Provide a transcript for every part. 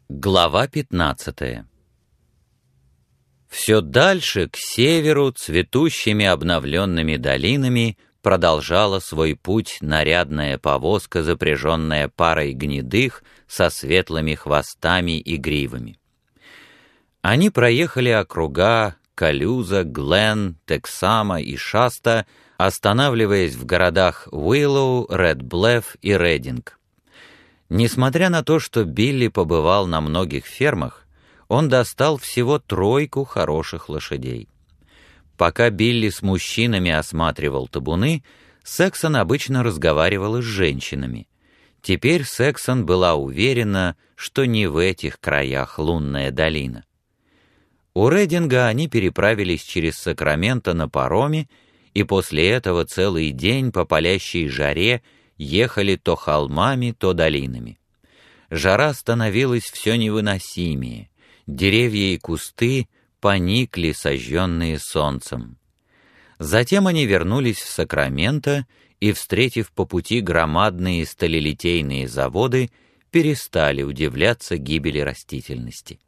Глава 15. Все дальше, к северу, цветущими обновленными долинами продолжала свой путь нарядная повозка, запряженная парой гнедых со светлыми хвостами и гривами. Они проехали округа Калюза, Глен, Тексама и Шаста, останавливаясь в городах Уиллоу, Ред-Блеф и Рединг. Несмотря на то, что Билли побывал на многих фермах, он достал всего 3 хороших лошадей. Пока Билли с мужчинами осматривал табуны, Сексон обычно разговаривал с женщинами. Теперь Сексон была уверена, что не в этих краях лунная долина. У Рединга они переправились через Сакраменто на пароме, и после этого целый день по палящей жаре ехали то холмами, то долинами. Жара становилась все невыносимее, деревья и кусты поникли, сожженные солнцем. Затем они вернулись в Сакраменто и, встретив по пути громадные сталелитейные заводы, перестали удивляться гибели растительности.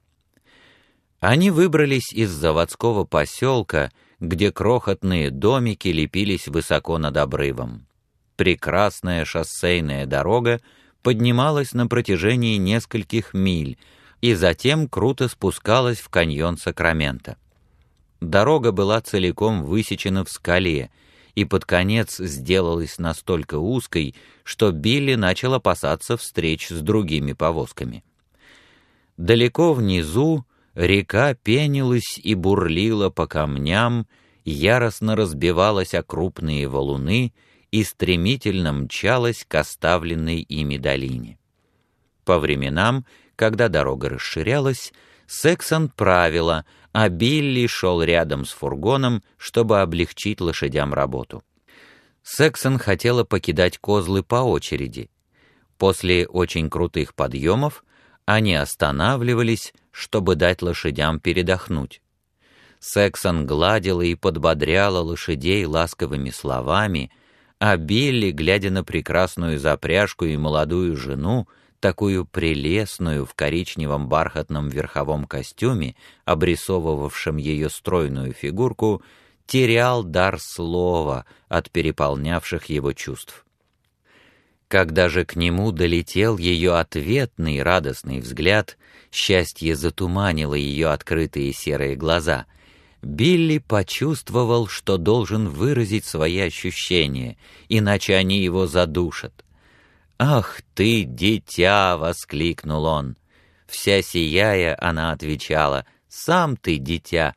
Они выбрались из заводского поселка, где крохотные домики лепились высоко над обрывом. Прекрасная шоссейная дорога поднималась на протяжении нескольких миль и затем круто спускалась в каньон Сакраменто. Дорога была целиком высечена в скале и под конец сделалась настолько узкой, что Билли начал опасаться встреч с другими повозками. Далеко внизу река пенилась и бурлила по камням, яростно разбивалась о крупные валуны и стремительно мчалась к оставленной ими долине. По временам, когда дорога расширялась, Сексон правила, а Билли шел рядом с фургоном, чтобы облегчить лошадям работу. Сексон хотела покидать козлы по очереди. После очень крутых подъемов они останавливались, чтобы дать лошадям передохнуть. Сексон гладила и подбодряла лошадей ласковыми словами, а Билли, глядя на прекрасную запряжку и молодую жену, такую прелестную в коричневом бархатном верховом костюме, обрисовывавшем ее стройную фигурку, терял дар слова от переполнявших его чувств. Когда же к нему долетел ее ответный радостный взгляд, счастье затуманило ее открытые серые глаза. Билли почувствовал, что должен выразить свои ощущения, иначе они его задушат. «Ах ты, дитя!» — воскликнул он. Вся сияя, она отвечала: «Сам ты, дитя!»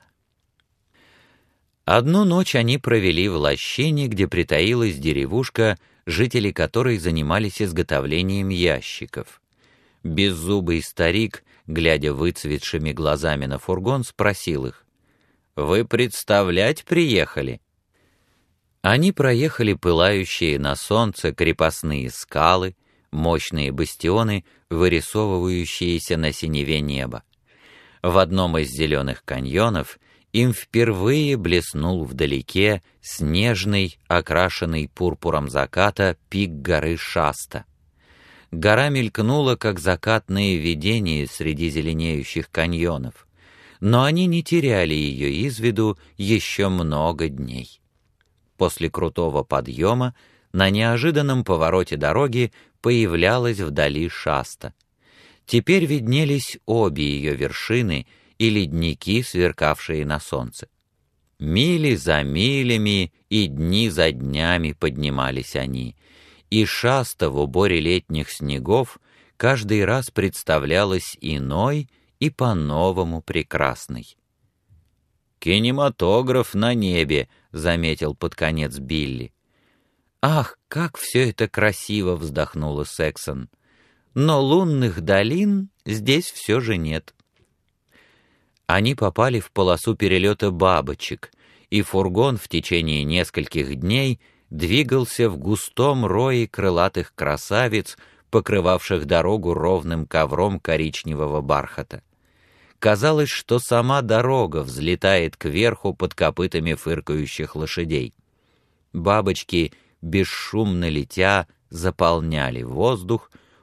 Одну ночь они провели в лощине, где притаилась деревушка, жители которой занимались изготовлением ящиков. Беззубый старик, глядя выцветшими глазами на фургон, спросил их: «Вы представлять приехали?» Они проехали пылающие на солнце крепостные скалы, мощные бастионы, вырисовывающиеся на синеве неба. В одном из зеленых каньонов им впервые блеснул вдалеке снежный, окрашенный пурпуром заката, пик горы Шаста. Гора мелькнула, как закатное видение среди зеленеющих каньонов, но они не теряли ее из виду еще много дней. После крутого подъема на неожиданном повороте дороги появлялась вдали Шаста. Теперь виднелись обе ее вершины и ледники, сверкавшие на солнце. Мили за милями и дни за днями поднимались они, и Шаста в уборе летних снегов каждый раз представлялась иной и по-новому прекрасной. «Кинематограф на небе», — заметил под конец Билли. «Ах, как все это красиво!» — вздохнула Сексон. «Но лунных долин здесь все же нет». Они попали в полосу перелета бабочек, и фургон в течение нескольких дней двигался в густом рое крылатых красавиц, покрывавших дорогу ровным ковром коричневого бархата. Казалось, что сама дорога взлетает кверху под копытами фыркающих лошадей. Бабочки, бесшумно летя, заполняли воздух,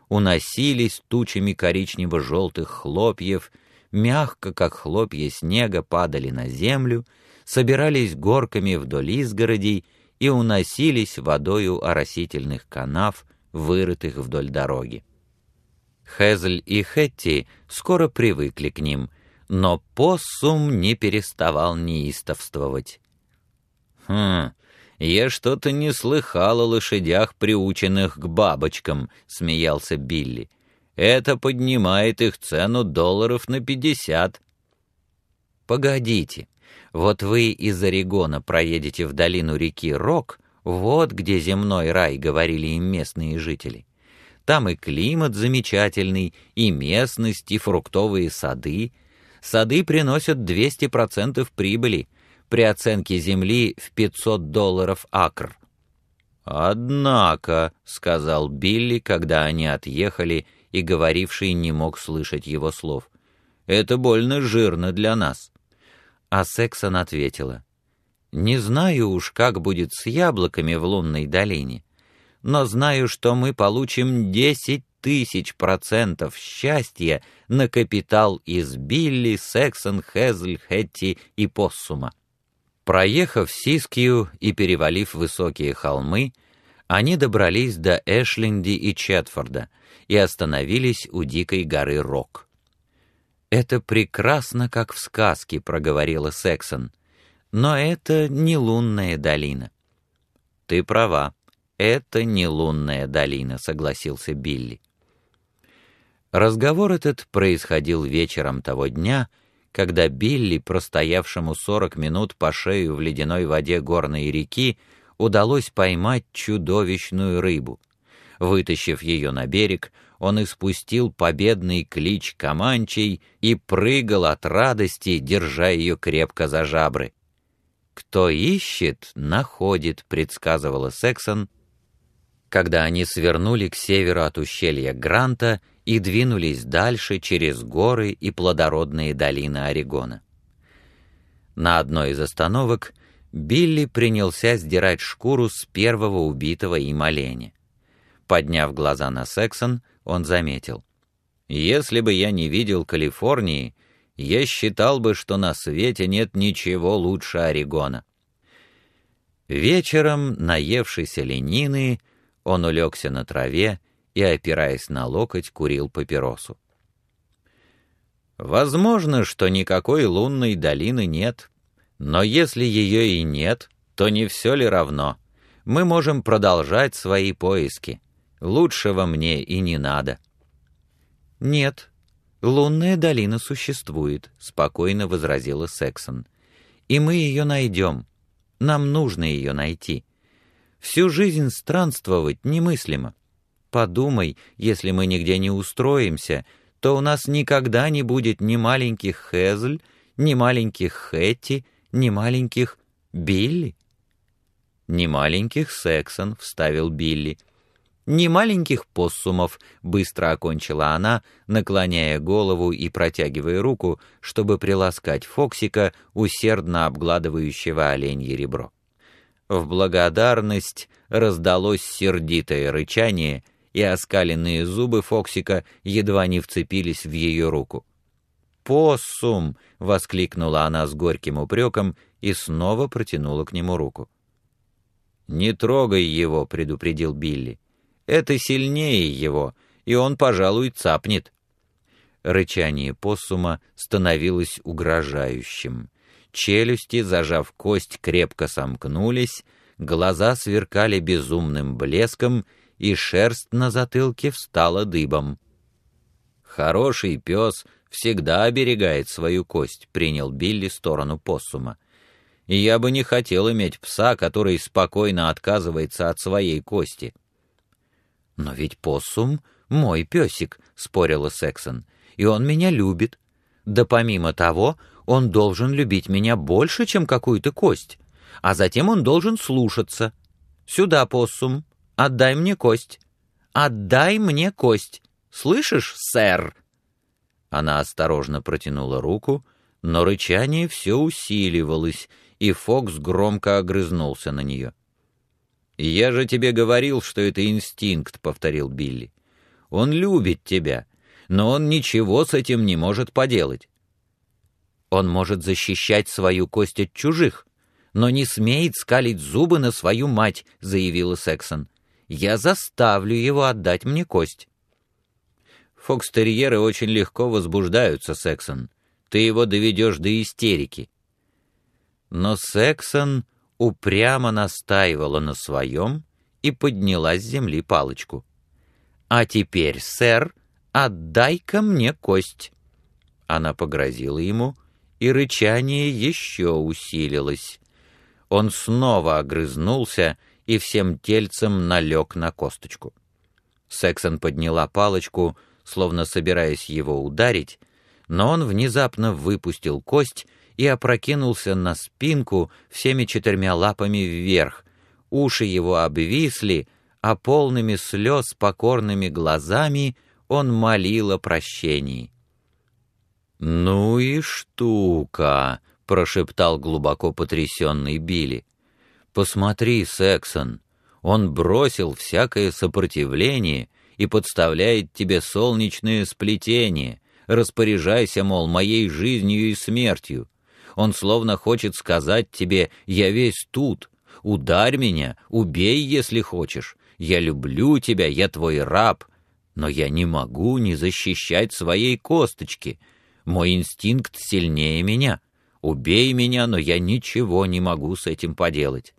уносились тучами коричнево-желтых хлопьев, мягко, как хлопья снега, падали на землю, собирались горками вдоль изгородей и уносились водою оросительных канав, вырытых вдоль дороги. Хезль и Хэтти скоро привыкли к ним, но Поссум не переставал неистовствовать. Я что-то не слыхал о лошадях, приученных к бабочкам», — смеялся Билли. «Это поднимает их цену долларов на 50». «Погодите, вот вы из Орегона проедете в долину реки Рок, вот где земной рай», — говорили им местные жители. «Там и климат замечательный, и местность, и фруктовые сады. Сады приносят 200% прибыли, при оценке земли в $500 акр». «Однако», — сказал Билли, когда они отъехали, и говоривший не мог слышать его слов, — «это больно жирно для нас». А Сексон ответила: «Не знаю уж, как будет с яблоками в лунной долине, но знаю, что мы получим 10 000% счастья на капитал из Билли, Сексон, Хезль, Хэтти и Поссума». Проехав Сискью и перевалив высокие холмы, они добрались до Эшленди и Четфорда и остановились у дикой горы Рок. «Это прекрасно, как в сказке», — проговорила Сексон, — «но это не лунная долина». «Ты права, это не лунная долина», — согласился Билли. Разговор этот происходил вечером того дня, когда Билли, простоявшему 40 минут по шею в ледяной воде горной реки, удалось поймать чудовищную рыбу. Вытащив ее на берег, он испустил победный клич команчей и прыгал от радости, держа ее крепко за жабры. «Кто ищет, находит», — предсказывала Сексон, когда они свернули к северу от ущелья Гранта и двинулись дальше через горы и плодородные долины Орегона. На одной из остановок Билли принялся сдирать шкуру с первого убитого им оленя. Подняв глаза на Сексон, он заметил: «Если бы я не видел Калифорнии, я считал бы, что на свете нет ничего лучше Орегона». Вечером, наевшись оленины, он улегся на траве и, опираясь на локоть, курил папиросу. «Возможно, что никакой лунной долины нет, но если ее и нет, то не все ли равно? Мы можем продолжать свои поиски. Лучшего мне и не надо». «Нет, лунная долина существует», — спокойно возразила Сексон. «И мы ее найдем. Нам нужно ее найти. Всю жизнь странствовать немыслимо. Подумай, если мы нигде не устроимся, то у нас никогда не будет ни маленьких Хезль, ни маленьких Хэтти, ни маленьких Билли». «Ни маленьких Сексон», — вставил Билли. «Ни маленьких Поссумов», — быстро окончила она, наклоняя голову и протягивая руку, чтобы приласкать Фоксика, усердно обгладывающего оленье ребро. В благодарность раздалось сердитое рычание, и оскаленные зубы Фоксика едва не вцепились в ее руку. «Поссум!» — воскликнула она с горьким упреком и снова протянула к нему руку. «Не трогай его», — предупредил Билли. «Это сильнее его, и он, пожалуй, цапнет». Рычание Поссума становилось угрожающим. Челюсти, зажав кость, крепко сомкнулись, глаза сверкали безумным блеском, и шерсть на затылке встала дыбом. «Хороший пес всегда оберегает свою кость», — принял Билли сторону Поссума. «И я бы не хотел иметь пса, который спокойно отказывается от своей кости». «Но ведь Поссум — мой песик», — спорила Сексон, — «и он меня любит. Да помимо того, он должен любить меня больше, чем какую-то кость, а затем он должен слушаться. Сюда, Поссум, отдай мне кость. Отдай мне кость. Слышишь, сэр?» Она осторожно протянула руку, но рычание все усиливалось, и Фокс громко огрызнулся на нее. «Я же тебе говорил, что это инстинкт», — повторил Билли. Он любит тебя, но он ничего с этим не может поделать. Он может защищать свою кость от чужих, но не смеет скалить зубы на свою мать, заявила Сексон. Я заставлю его отдать мне кость. Фокстерьеры очень легко возбуждаются, Сексон. Ты его доведешь до истерики. Но Сексон упрямо настаивала на своем и подняла с земли палочку. «А теперь, сэр, отдай-ка мне кость». Она погрозила ему, и рычание еще усилилось. Он снова огрызнулся и всем тельцем налег на косточку. Сексон подняла палочку, словно собираясь его ударить, но он внезапно выпустил кость и опрокинулся на спинку всеми 4 лапами вверх. Уши его обвисли, а полными слез покорными глазами он молил о прощении. «Ну и штука!» — прошептал глубоко потрясенный Билли. «Посмотри, Сексон, он бросил всякое сопротивление и подставляет тебе солнечное сплетение. Распоряжайся, мол, моей жизнью и смертью. Он словно хочет сказать тебе: я весь тут, ударь меня, убей, если хочешь. Я люблю тебя, я твой раб, но я не могу не защищать своей косточки. Мой инстинкт сильнее меня. Убей меня, но я ничего не могу с этим поделать».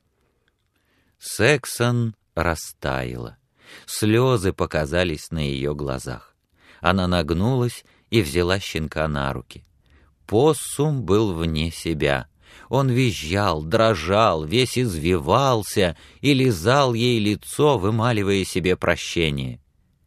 Сексон растаяла. Слезы показались на ее глазах. Она нагнулась и взяла щенка на руки. Поссум был вне себя. Он визжал, дрожал, весь извивался и лизал ей лицо, вымаливая себе прощение.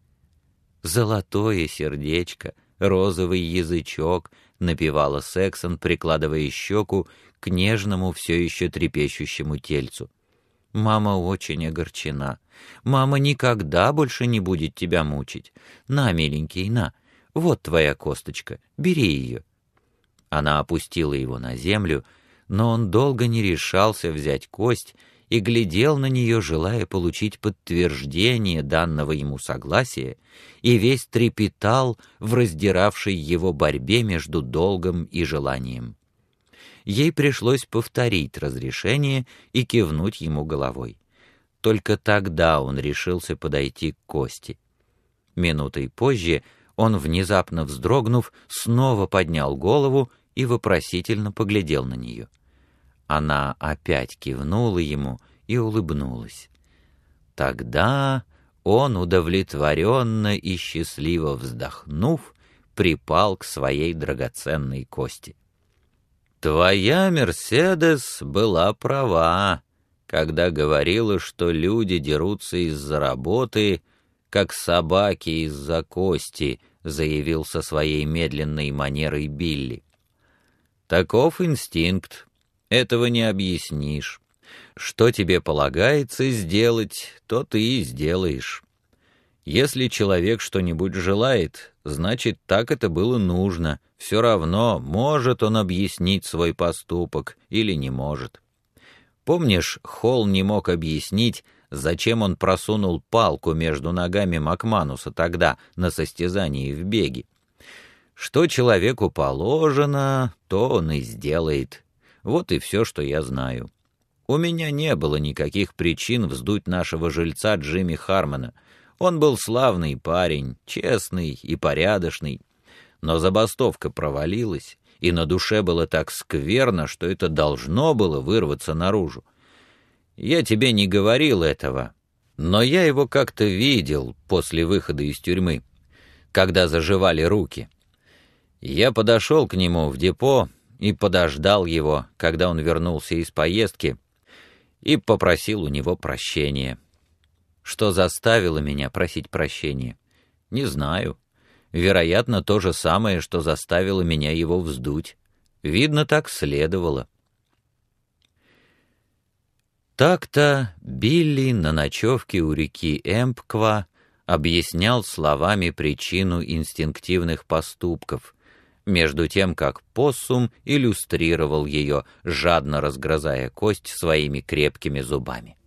«Золотое сердечко, розовый язычок», — напевала Сексон, прикладывая щеку к нежному, все еще трепещущему тельцу. «Мама очень огорчена. Мама никогда больше не будет тебя мучить. На, миленький, на, вот твоя косточка, бери ее». Она опустила его на землю, но он долго не решался взять кость и глядел на нее, желая получить подтверждение данного ему согласия, и весь трепетал в раздиравшей его борьбе между долгом и желанием. Ей пришлось повторить разрешение и кивнуть ему головой. Только тогда он решился подойти к кости. Минутой позже он, внезапно вздрогнув, снова поднял голову и вопросительно поглядел на нее. Она опять кивнула ему и улыбнулась. Тогда он, удовлетворенно и счастливо вздохнув, припал к своей драгоценной кости. «Твоя Мерседес была права, когда говорила, что люди дерутся из-за работы, как собаки из-за кости», заявил со своей медленной манерой Билли. «Таков инстинкт, этого не объяснишь. Что тебе полагается сделать, то ты и сделаешь. Если человек что-нибудь желает, значит, так это было нужно. Все равно, может он объяснить свой поступок или не может. Помнишь, Холл не мог объяснить, зачем он просунул палку между ногами Макмануса тогда на состязании в беге? Что человеку положено, то он и сделает. Вот и все, что я знаю. У меня не было никаких причин вздуть нашего жильца Джимми Хармона. Он был славный парень, честный и порядочный. Но забастовка провалилась, и на душе было так скверно, что это должно было вырваться наружу. Я тебе не говорил этого, но я его как-то видел после выхода из тюрьмы, когда заживали руки. Я подошел к нему в депо и подождал его, когда он вернулся из поездки, и попросил у него прощения. Что заставило меня просить прощения? Не знаю. Вероятно, то же самое, что заставило меня его вздуть. Видно, так следовало. Так-то Билли на ночевке у реки Эмпква объяснял словами причину инстинктивных поступков, между тем как Поссум иллюстрировал ее, жадно разгрызая кость своими крепкими зубами.